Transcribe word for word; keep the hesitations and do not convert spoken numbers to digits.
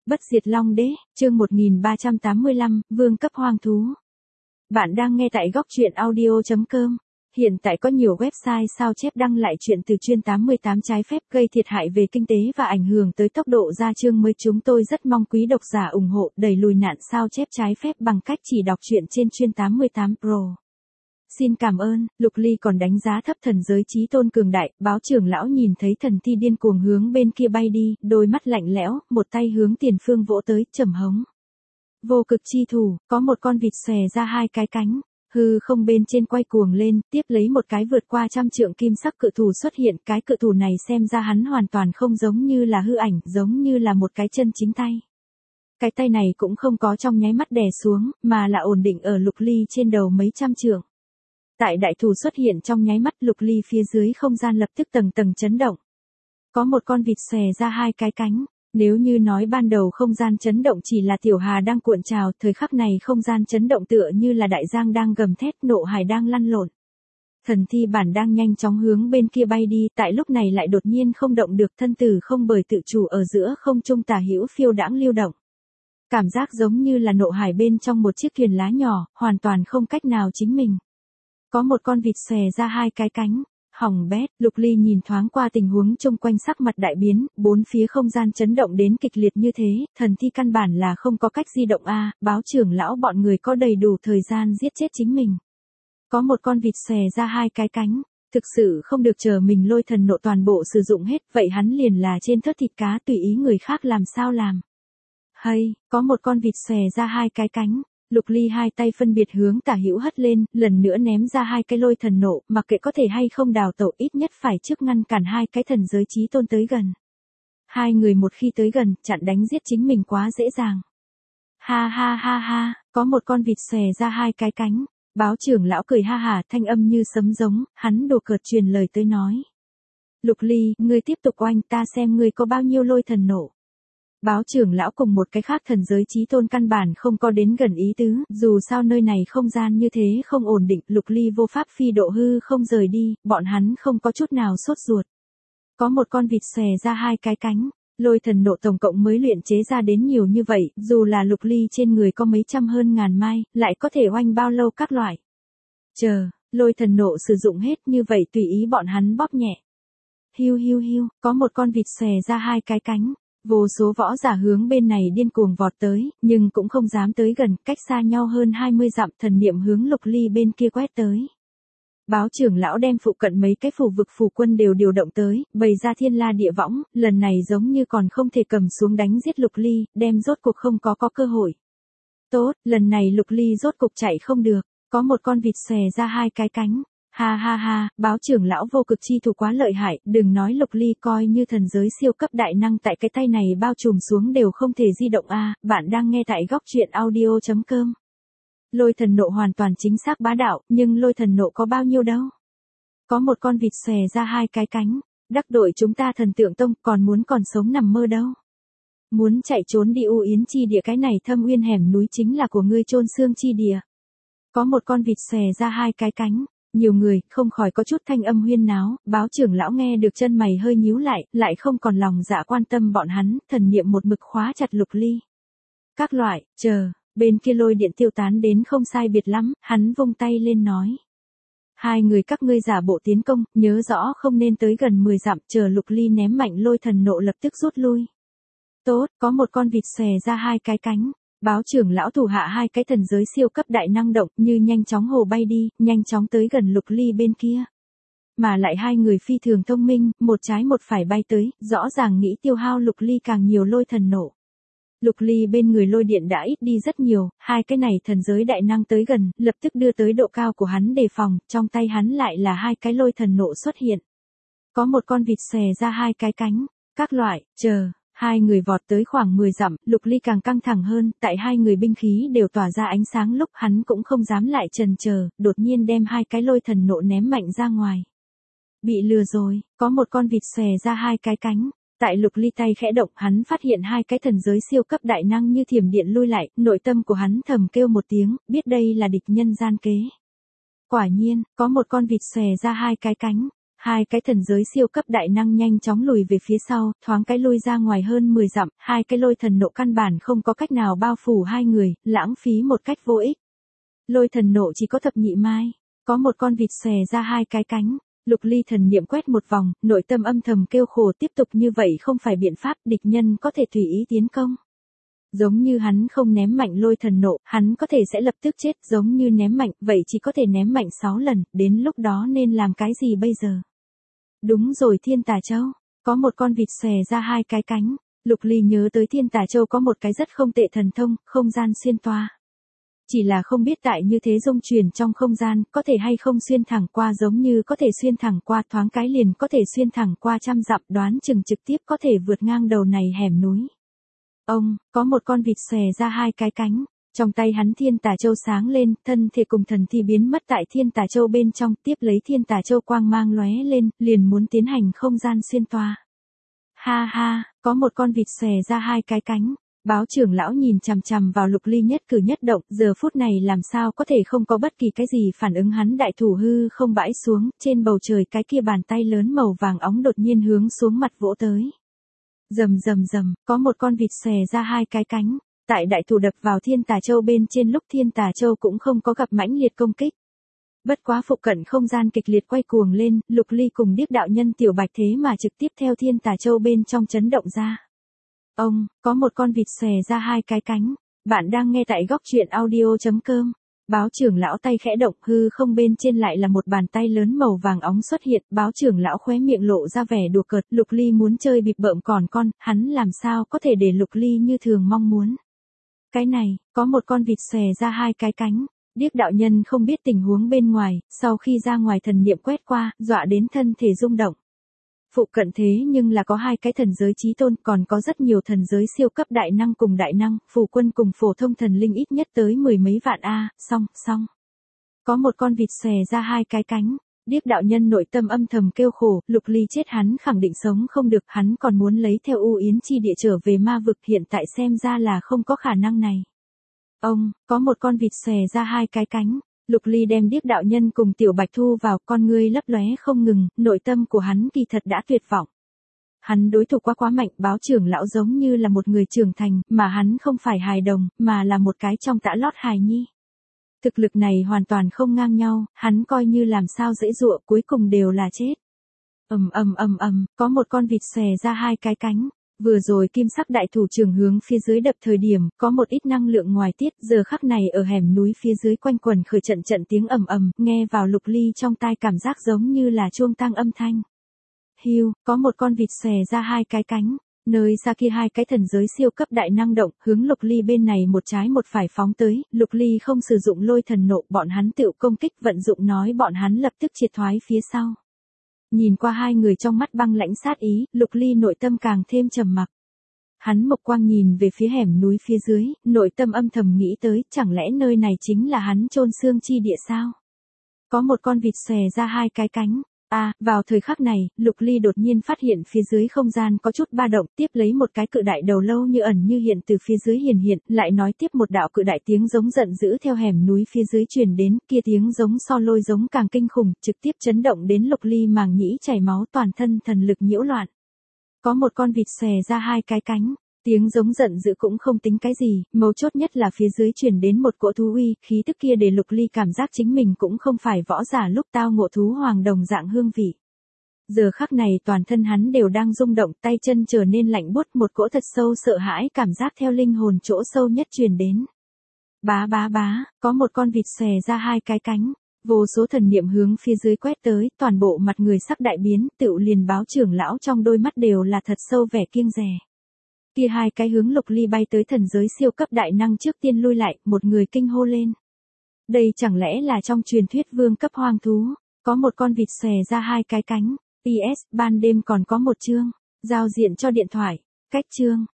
Bất diệt Long Đế, chương một nghìn ba trăm tám mươi lăm, Vương cấp hoang thú. Bạn đang nghe tại góc truyện audio chấm com. Hiện tại có nhiều website sao chép đăng lại chuyện từ chuyên tám mươi tám trái phép gây thiệt hại về kinh tế và ảnh hưởng tới tốc độ ra chương mới. Chúng tôi rất mong quý độc giả ủng hộ đẩy lùi nạn sao chép trái phép bằng cách chỉ đọc truyện trên chuyên tám mươi tám Pro. Xin cảm ơn. Lục Ly còn đánh giá thấp thần giới chí tôn cường đại. Báo trưởng lão nhìn thấy thần thi điên cuồng hướng bên kia bay đi, đôi mắt lạnh lẽo, một tay hướng tiền phương vỗ tới, trầm hống. Vô cực chi thủ, có một con vịt xòe ra hai cái cánh, hư không bên trên quay cuồng lên, tiếp lấy một cái vượt qua trăm trượng kim sắc cự thủ xuất hiện. Cái cự thủ này xem ra hắn hoàn toàn không giống như là hư ảnh, giống như là một cái chân chính tay. Cái tay này cũng không có trong nháy mắt đè xuống, mà là ổn định ở Lục Ly trên đầu mấy trăm trượng. Tại đại thủ xuất hiện trong nháy mắt, Lục Ly phía dưới không gian lập tức tầng tầng chấn động. Có một con vịt xòe ra hai cái cánh. Nếu như nói ban đầu không gian chấn động chỉ là tiểu hà đang cuộn trào, thời khắc này không gian chấn động tựa như là đại giang đang gầm thét, nộ hải đang lăn lộn. Thần thi bản đang nhanh chóng hướng bên kia bay đi, tại lúc này lại đột nhiên không động được, thân tử không bởi tự chủ ở giữa không trung tả hữu phiêu đãng lưu động. Cảm giác giống như là nộ hải bên trong một chiếc thuyền lá nhỏ, hoàn toàn không cách nào chính mình. Có một con vịt xòe ra hai cái cánh. Hỏng bét. Lục Ly nhìn thoáng qua tình huống chung quanh, sắc mặt đại biến, bốn phía không gian chấn động đến kịch liệt như thế, thần thi căn bản là không có cách di động a. À, báo trưởng lão bọn người có đầy đủ thời gian giết chết chính mình. Có một con vịt xòe ra hai cái cánh, thực sự không được, chờ mình lôi thần nộ toàn bộ sử dụng hết, vậy hắn liền là trên thớt thịt cá, tùy ý người khác làm sao làm. Hay, có một con vịt xòe ra hai cái cánh. Lục Ly hai tay phân biệt hướng tả hữu hất lên, lần nữa ném ra hai cái lôi thần nộ, mặc kệ có thể hay không đào tẩu, ít nhất phải trước ngăn cản hai cái thần giới chí tôn tới gần. Hai người một khi tới gần, chặn đánh giết chính mình quá dễ dàng. Ha ha ha ha, có một con vịt xòe ra hai cái cánh. Báo trưởng lão cười ha hả, thanh âm như sấm giống, hắn đùa cợt truyền lời tới nói. Lục Ly, ngươi tiếp tục oanh, ta xem ngươi có bao nhiêu lôi thần nộ. Báo trưởng lão cùng một cái khác thần giới chí tôn căn bản không có đến gần ý tứ, dù sao nơi này không gian như thế không ổn định. Lục Ly vô pháp phi độ hư không rời đi, bọn hắn không có chút nào sốt ruột. Có một con vịt xòe ra hai cái cánh, lôi thần nộ tổng cộng mới luyện chế ra đến nhiều như vậy, dù là Lục Ly trên người có mấy trăm hơn ngàn mai, lại có thể oanh bao lâu các loại. Chờ, lôi thần nộ sử dụng hết như vậy tùy ý bọn hắn bóp nhẹ. Hiu hiu hiu, có một con vịt xòe ra hai cái cánh. Vô số võ giả hướng bên này điên cuồng vọt tới, nhưng cũng không dám tới gần, cách xa nhau hơn hai mươi dặm, thần niệm hướng Lục Ly bên kia quét tới. Báo trưởng lão đem phụ cận mấy cái phủ vực phù quân đều điều động tới, bày ra thiên la địa võng, lần này giống như còn không thể cầm xuống đánh giết Lục Ly, đem rốt cuộc không có có cơ hội. Tốt, lần này Lục Ly rốt cục chạy không được, có một con vịt xòe ra hai cái cánh. Ha ha ha, báo trưởng lão vô cực chi thủ quá lợi hại, đừng nói Lục Ly, coi như thần giới siêu cấp đại năng tại cái tay này bao trùm xuống đều không thể di động a. À, bạn đang nghe tại góc truyện audio chấm com. Lôi thần nộ hoàn toàn chính xác bá đạo, nhưng lôi thần nộ có bao nhiêu đâu. Có một con vịt xòe ra hai cái cánh, đắc đội chúng ta thần tượng tông, còn muốn còn sống nằm mơ đâu. Muốn chạy trốn đi U Yến chi địa, cái này thâm uyên hẻm núi chính là của ngươi chôn xương chi địa. Có một con vịt xòe ra hai cái cánh. Nhiều người, không khỏi có chút thanh âm huyên náo, báo trưởng lão nghe được chân mày hơi nhíu lại, lại không còn lòng dạ quan tâm bọn hắn, thần niệm một mực khóa chặt Lục Ly. Các loại, chờ, bên kia lôi điện tiêu tán đến không sai biệt lắm, hắn vung tay lên nói. Hai người các ngươi giả bộ tiến công, nhớ rõ không nên tới gần mười dặm, chờ Lục Ly ném mạnh lôi thần nộ lập tức rút lui. Tốt, có một con vịt xòe ra hai cái cánh. Báo trưởng lão thủ hạ hai cái thần giới siêu cấp đại năng động, như nhanh chóng hồ bay đi, nhanh chóng tới gần Lục Ly bên kia. Mà lại hai người phi thường thông minh, một trái một phải bay tới, rõ ràng nghĩ tiêu hao Lục Ly càng nhiều lôi thần nộ. Lục Ly bên người lôi điện đã ít đi rất nhiều, hai cái này thần giới đại năng tới gần, lập tức đưa tới độ cao của hắn đề phòng, trong tay hắn lại là hai cái lôi thần nộ xuất hiện. Có một con vịt xòe ra hai cái cánh, các loại, chờ. Hai người vọt tới khoảng mười dặm, Lục Ly càng căng thẳng hơn, tại hai người binh khí đều tỏa ra ánh sáng lúc hắn cũng không dám lại chần chờ, đột nhiên đem hai cái lôi thần nộ ném mạnh ra ngoài. Bị lừa rồi, có một con vịt xòe ra hai cái cánh. Tại Lục Ly tay khẽ động, hắn phát hiện hai cái thần giới siêu cấp đại năng như thiểm điện lui lại, nội tâm của hắn thầm kêu một tiếng, biết đây là địch nhân gian kế. Quả nhiên, có một con vịt xòe ra hai cái cánh. Hai cái thần giới siêu cấp đại năng nhanh chóng lùi về phía sau, thoáng cái lui ra ngoài hơn mười dặm, hai cái lôi thần nộ căn bản không có cách nào bao phủ hai người, lãng phí một cách vô ích. Lôi thần nộ chỉ có thập nhị mai, có một con vịt xòe ra hai cái cánh. Lục Ly thần niệm quét một vòng, nội tâm âm thầm kêu khổ, tiếp tục như vậy không phải biện pháp, địch nhân có thể tùy ý tiến công. Giống như hắn không ném mạnh lôi thần nộ, hắn có thể sẽ lập tức chết, giống như ném mạnh, vậy chỉ có thể ném mạnh sáu lần, đến lúc đó nên làm cái gì bây giờ? Đúng rồi, Thiên Tà Châu, có một con vịt xòe ra hai cái cánh. Lục Ly nhớ tới Thiên Tà Châu có một cái rất không tệ thần thông, không gian xuyên toa. Chỉ là không biết tại như thế dung truyền trong không gian, có thể hay không xuyên thẳng qua, giống như có thể xuyên thẳng qua, thoáng cái liền có thể xuyên thẳng qua trăm dặm, đoán chừng trực tiếp có thể vượt ngang đầu này hẻm núi. Ông, có một con vịt xòe ra hai cái cánh, trong tay hắn Thiên Tà Châu sáng lên, thân thể cùng thần thi biến mất tại Thiên Tà Châu bên trong, tiếp lấy Thiên Tà Châu quang mang lóe lên, liền muốn tiến hành không gian xuyên toa. Ha ha, có một con vịt xòe ra hai cái cánh. Báo trưởng lão nhìn chằm chằm vào Lục Ly nhất cử nhất động, giờ phút này làm sao có thể không có bất kỳ cái gì phản ứng, hắn đại thủ hư không bãi xuống, trên bầu trời cái kia bàn tay lớn màu vàng óng đột nhiên hướng xuống mặt vỗ tới. Rầm rầm rầm, có một con vịt xòe ra hai cái cánh, tại đại thủ đập vào Thiên Tà Châu bên trên lúc Thiên Tà Châu cũng không có gặp mãnh liệt công kích. Bất quá phụ cận không gian kịch liệt quay cuồng lên, Lục Ly cùng Điếc đạo nhân Tiểu Bạch thế mà trực tiếp theo Thiên Tà Châu bên trong chấn động ra. Ông, có một con vịt xòe ra hai cái cánh. Bạn đang nghe tại góc truyện audio.com. Báo trưởng lão tay khẽ động, hư không bên trên lại là một bàn tay lớn màu vàng óng xuất hiện. Báo trưởng lão khóe miệng lộ ra vẻ đùa cợt. Lục Ly muốn chơi bịp bợm còn con, hắn làm sao có thể để Lục Ly như thường mong muốn. Cái này, có một con vịt xòe ra hai cái cánh. Điếc đạo nhân không biết tình huống bên ngoài, sau khi ra ngoài thần niệm quét qua, dọa đến thân thể rung động. Phụ cận thế nhưng là có hai cái thần giới chí tôn, còn có rất nhiều thần giới siêu cấp đại năng cùng đại năng, phù quân cùng phổ thông thần linh ít nhất tới mười mấy vạn a, song, song. Có một con vịt xòe ra hai cái cánh, Điếc đạo nhân nội tâm âm thầm kêu khổ, Lục Ly chết hắn khẳng định sống không được, hắn còn muốn lấy theo U Yến chi địa trở về ma vực, hiện tại xem ra là không có khả năng này. Ông, có một con vịt xòe ra hai cái cánh. Lục Ly đem Điếc đạo nhân cùng Tiểu Bạch thu vào, con ngươi lấp lóe không ngừng, nội tâm của hắn kỳ thật đã tuyệt vọng. Hắn đối thủ quá quá mạnh, báo trưởng lão giống như là một người trưởng thành, mà hắn không phải hài đồng, mà là một cái trong tã lót hài nhi. Thực lực này hoàn toàn không ngang nhau, hắn coi như làm sao dễ dụa, cuối cùng đều là chết. Ầm ầm ầm ầm, có một con vịt xòe ra hai cái cánh. Vừa rồi kim sắc đại thủ trưởng hướng phía dưới đập thời điểm, có một ít năng lượng ngoài tiết, giờ khắc này ở hẻm núi phía dưới quanh quần khởi trận trận tiếng ầm ầm, nghe vào Lục Ly trong tai cảm giác giống như là chuông tang âm thanh. Hiu, có một con vịt xòe ra hai cái cánh, nơi xa kia hai cái thần giới siêu cấp đại năng động, hướng Lục Ly bên này một trái một phải phóng tới, Lục Ly không sử dụng lôi thần nộ, bọn hắn tự công kích, vận dụng nói bọn hắn lập tức triệt thoái phía sau. Nhìn qua hai người trong mắt băng lãnh sát ý, Lục Ly nội tâm càng thêm trầm mặc. Hắn mộc quang nhìn về phía hẻm núi phía dưới, nội tâm âm thầm nghĩ tới, chẳng lẽ nơi này chính là hắn chôn xương chi địa sao? Có một con vịt xòe ra hai cái cánh. À, vào thời khắc này, Lục Ly đột nhiên phát hiện phía dưới không gian có chút ba động, tiếp lấy một cái cự đại đầu lâu như ẩn như hiện từ phía dưới hiển hiện, lại nói tiếp một đạo cự đại tiếng giống giận dữ theo hẻm núi phía dưới truyền đến, kia tiếng giống so lôi giống càng kinh khủng, trực tiếp chấn động đến Lục Ly màng nhĩ chảy máu, toàn thân thần lực nhiễu loạn. Có một con vịt xòe ra hai cái cánh. Tiếng giống giận dữ cũng không tính cái gì, mấu chốt nhất là phía dưới truyền đến một cỗ thú uy, khí tức kia để Lục Ly cảm giác chính mình cũng không phải võ giả lúc tao ngộ thú hoàng đồng dạng hương vị. Giờ khắc này toàn thân hắn đều đang rung động, tay chân trở nên lạnh buốt, một cỗ thật sâu sợ hãi cảm giác theo linh hồn chỗ sâu nhất truyền đến. Bá bá bá, có một con vịt xòe ra hai cái cánh. Vô số thần niệm hướng phía dưới quét tới, toàn bộ mặt người sắc đại biến, tựu liền báo trưởng lão trong đôi mắt đều là thật sâu vẻ kiêng dè. Kia hai cái hướng Lục Ly bay tới thần giới siêu cấp đại năng trước tiên lui lại, một người kinh hô lên. Đây chẳng lẽ là trong truyền thuyết vương cấp hoang thú, có một con vịt xòe ra hai cái cánh. pê ét, ban đêm còn có một chương, giao diện cho điện thoại, cách chương,